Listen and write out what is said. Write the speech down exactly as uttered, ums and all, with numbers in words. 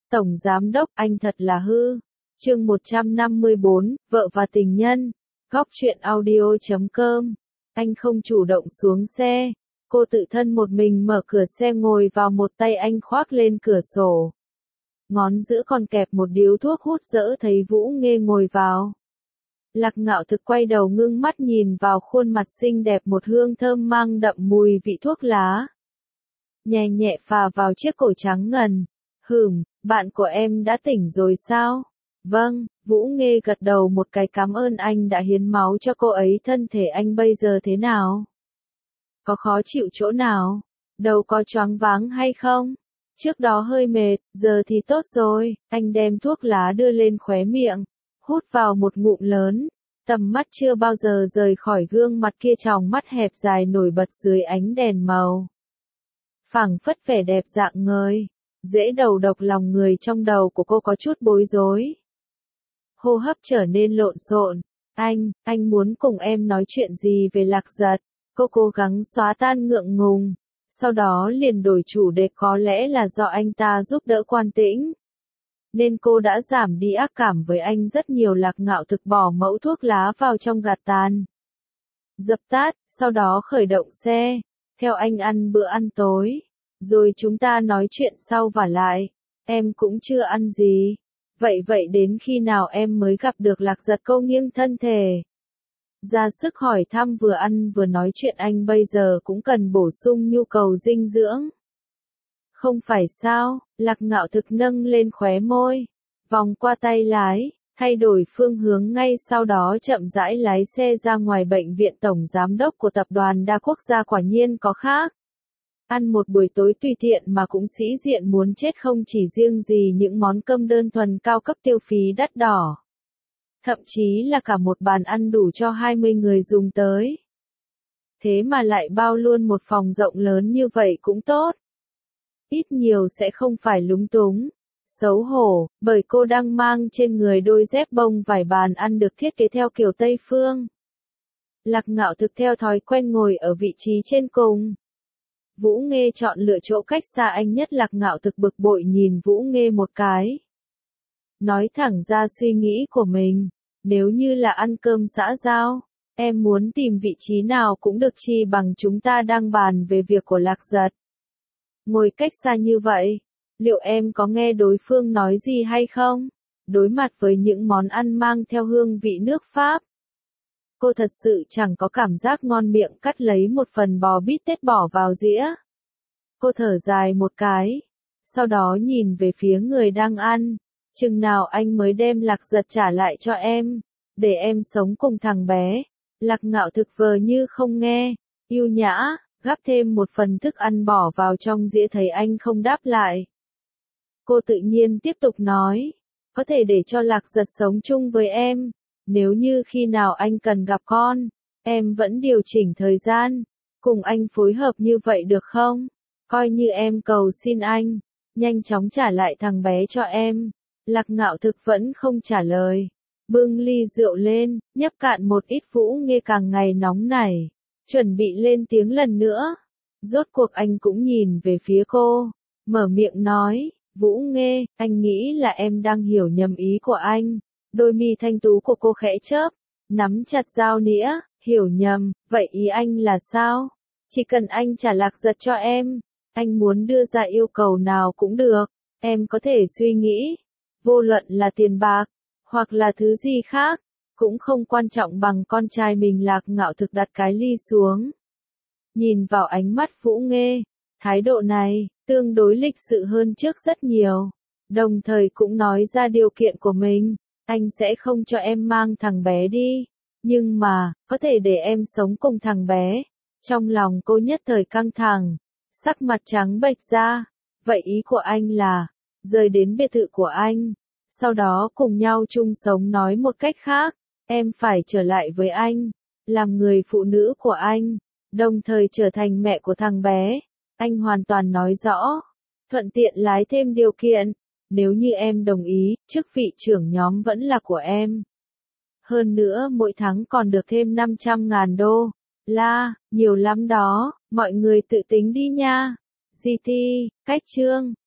Tổng Giám Đốc, anh thật là hư. Chương một trăm năm mươi bốn, Vợ và Tình Nhân. Góc truyện audio chấm com. Anh không chủ động xuống xe. Cô tự thân một mình mở cửa xe ngồi vào, một tay anh khoác lên cửa sổ. Ngón giữa còn kẹp một điếu thuốc hút dỡ thấy Vũ Nghê ngồi vào. Lạc Ngạo Thực quay đầu ngưng mắt nhìn vào khuôn mặt xinh đẹp, một hương thơm mang đậm mùi vị thuốc lá. Nhẹ nhẹ phà vào chiếc cổ trắng ngần. Hửm, bạn của em đã tỉnh rồi sao? Vâng, Vũ Nghê gật đầu một cái, cảm ơn anh đã hiến máu cho cô ấy. Thân thể anh bây giờ thế nào? Có khó chịu chỗ nào? Đầu có choáng váng hay không? Trước đó hơi mệt, giờ thì tốt rồi. Anh đem thuốc lá đưa lên khóe miệng, hút vào một ngụm lớn. Tầm mắt chưa bao giờ rời khỏi gương mặt kia, tròng mắt hẹp dài nổi bật dưới ánh đèn màu. Phảng phất vẻ đẹp dạng ngời, dễ đầu độc lòng người. Trong đầu của cô có chút bối rối. Hô hấp trở nên lộn xộn. Anh, anh muốn cùng em nói chuyện gì về Lạc Giật? Cô cố gắng xóa tan ngượng ngùng. Sau đó liền đổi chủ đề, có lẽ là do anh ta giúp đỡ Quan Tĩnh, nên cô đã giảm đi ác cảm với anh rất nhiều. Lạc Ngạo Thực bỏ mẫu thuốc lá vào trong gạt tàn, dập tắt, sau đó khởi động xe, theo anh ăn bữa ăn tối, rồi chúng ta nói chuyện sau. Vả lại, em cũng chưa ăn gì. Vậy vậy đến khi nào em mới gặp được Lạc Giật? Cô nghiêng thân thể ra sức hỏi thăm, vừa ăn vừa nói chuyện. Anh bây giờ cũng cần bổ sung nhu cầu dinh dưỡng. Không phải sao? Lạc Ngạo Thực nâng lên khóe môi, vòng qua tay lái, thay đổi phương hướng ngay sau đó chậm rãi lái xe ra ngoài bệnh viện. Tổng Giám Đốc của Tập đoàn Đa Quốc gia quả nhiên có khác. Ăn một buổi tối tùy tiện mà cũng sĩ diện muốn chết, không chỉ riêng gì những món cơm đơn thuần cao cấp tiêu phí đắt đỏ. Thậm chí là cả một bàn ăn đủ cho hai mươi người dùng tới. Thế mà lại bao luôn một phòng rộng lớn như vậy cũng tốt. Ít nhiều sẽ không phải lúng túng, xấu hổ, bởi cô đang mang trên người đôi dép bông vải. Bàn ăn được thiết kế theo kiểu Tây Phương. Lạc Ngạo Thực theo thói quen ngồi ở vị trí trên cùng. Vũ Nghê chọn lựa chỗ cách xa anh nhất. Lạc Ngạo Thực bực bội nhìn Vũ Nghê một cái. Nói thẳng ra suy nghĩ của mình. Nếu như là ăn cơm xã giao, em muốn tìm vị trí nào cũng được, chi bằng chúng ta đang bàn về việc của Lạc Giật. Ngồi cách xa như vậy, liệu em có nghe đối phương nói gì hay không? Đối mặt với những món ăn mang theo hương vị nước Pháp, cô thật sự chẳng có cảm giác ngon miệng. Cắt lấy một phần bò bít tết bỏ vào dĩa. Cô thở dài một cái, sau đó nhìn về phía người đang ăn. Chừng nào anh mới đem Lạc Giật trả lại cho em, để em sống cùng thằng bé? Lạc Ngạo Thực vờ như không nghe, yêu nhã gắp thêm một phần thức ăn bỏ vào trong dĩa. Thấy anh không đáp lại, cô tự nhiên tiếp tục nói, có thể để cho Lạc Giật sống chung với em. Nếu như khi nào anh cần gặp con, em vẫn điều chỉnh thời gian, cùng anh phối hợp như vậy được không? Coi như em cầu xin anh, nhanh chóng trả lại thằng bé cho em. Lạc Ngạo Thực vẫn không trả lời, bưng ly rượu lên, nhấp cạn một ít. Vũ Nghê càng ngày nóng nảy, chuẩn bị lên tiếng lần nữa. Rốt cuộc anh cũng nhìn về phía cô, mở miệng nói, Vũ Nghê, anh nghĩ là em đang hiểu nhầm ý của anh. Đôi mi thanh tú của cô khẽ chớp, nắm chặt dao nĩa. Hiểu nhầm? Vậy ý anh là sao? Chỉ cần anh trả Lạc Giật cho em, anh muốn đưa ra yêu cầu nào cũng được, em có thể suy nghĩ. Vô luận là tiền bạc, hoặc là thứ gì khác, cũng không quan trọng bằng con trai mình. Lạc Ngạo Thực đặt cái ly xuống, nhìn vào ánh mắt Vũ Nghê. Thái độ này, tương đối lịch sự hơn trước rất nhiều. Đồng thời cũng nói ra điều kiện của mình. Anh sẽ không cho em mang thằng bé đi, nhưng mà, có thể để em sống cùng thằng bé. Trong lòng cô nhất thời căng thẳng, sắc mặt trắng bệch ra. Vậy ý của anh là, rời đến biệt thự của anh, sau đó cùng nhau chung sống. Nói một cách khác, em phải trở lại với anh, làm người phụ nữ của anh, đồng thời trở thành mẹ của thằng bé. Anh hoàn toàn nói rõ, thuận tiện lái thêm điều kiện. Nếu như em đồng ý, chức vị trưởng nhóm vẫn là của em. Hơn nữa mỗi tháng còn được thêm năm trăm ngàn đô. La, nhiều lắm đó, mọi người tự tính đi nha. giê tê, cách chương.